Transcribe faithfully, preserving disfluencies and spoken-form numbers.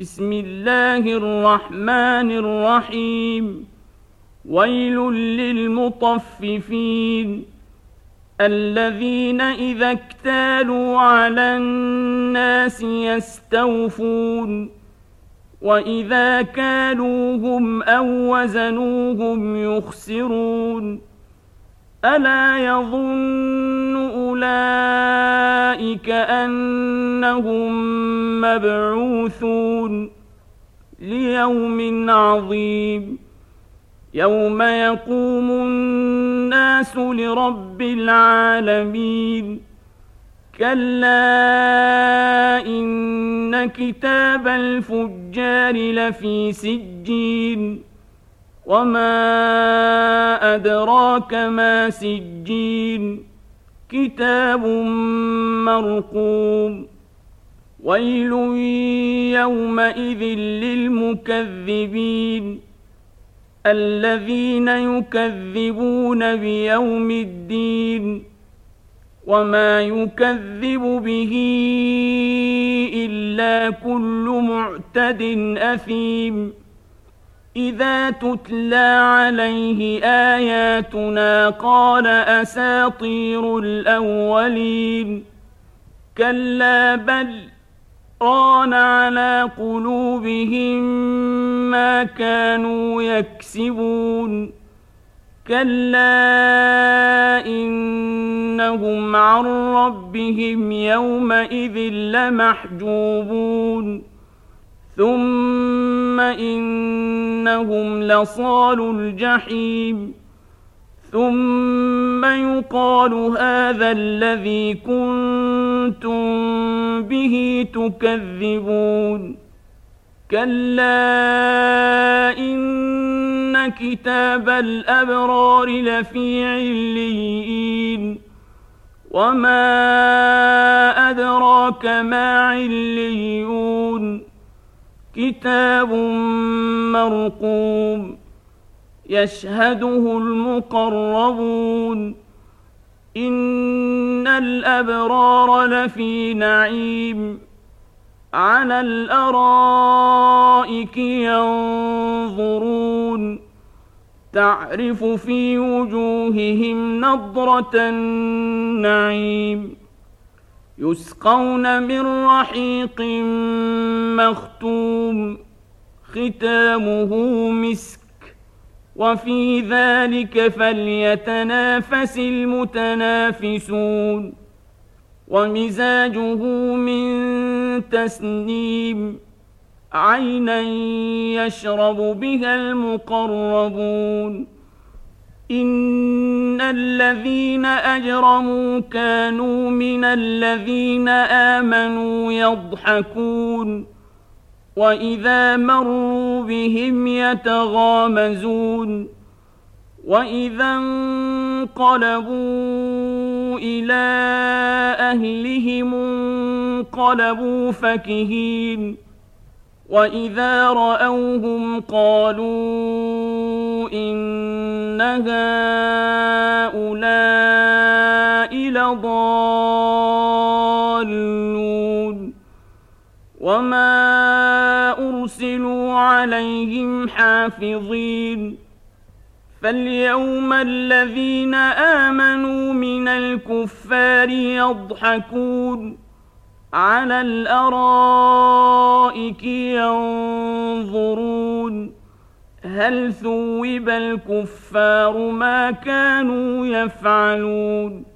بسم الله الرحمن الرحيم ويل للمطففين الذين إذا اكتالوا على الناس يستوفون وإذا كالوهم أو وزنوهم يخسرون ألا يظن أولئك أنهم مبعوثون ليوم عظيم يوم يقوم الناس لرب العالمين كلا إن كتاب الفجار لفي سجين وما أدراك ما سجين كتاب مرقوم ويل يومئذ للمكذبين الذين يكذبون بيوم الدين وما يكذب به إلا كل معتد أثيم إذا تتلى عليه آياتنا قال أساطير الأولين كلا بل ران على قلوبهم ما كانوا يكسبون كلا إنهم عن ربهم يومئذ لمحجوبون ثم إنهم لصالو الجحيم ثم يقال هذا الذي كنتم به تكذبون كلا إن كتاب الأبرار لفي عليين وما أدراك ما عليون كتاب مرقوم يشهده المقربون إن الأبرار لفي نعيم على الأرائك ينظرون تعرف في وجوههم نضرة النعيم يسقون من رحيق مختوم ختامه مسك وفي ذلك فليتنافس المتنافسون ومزاجه من تسنيم عينا يشرب بها المقربون إن الذين أجرموا كانوا من الذين آمنوا يضحكون وإذا مروا بهم يتغامزون وإذا انقلبوا إلى أهلهم انقلبوا فكهين وإذا رأوهم قالوا إن هؤلاء لضالون وما أرسلوا عليهم حافظين فاليوم الذين آمنوا من الكفار يضحكون على الأرائك ينظرون هل ثوب الكفار ما كانوا يفعلون